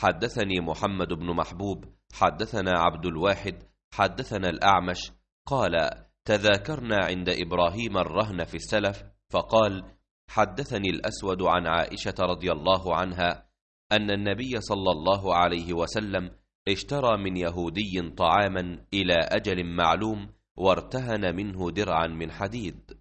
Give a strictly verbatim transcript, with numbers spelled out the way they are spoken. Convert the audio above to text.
حدثني محمد بن محبوب حدثنا عبد الواحد حدثنا الأعمش قال: تذاكرنا عند إبراهيم الرهن في السلف، فقال: حدثني الأسود عن عائشة رضي الله عنها أن النبي صلى الله عليه وسلم اشترى من يهودي طعاما إلى أجل معلوم، وارتهن منه درعا من حديد.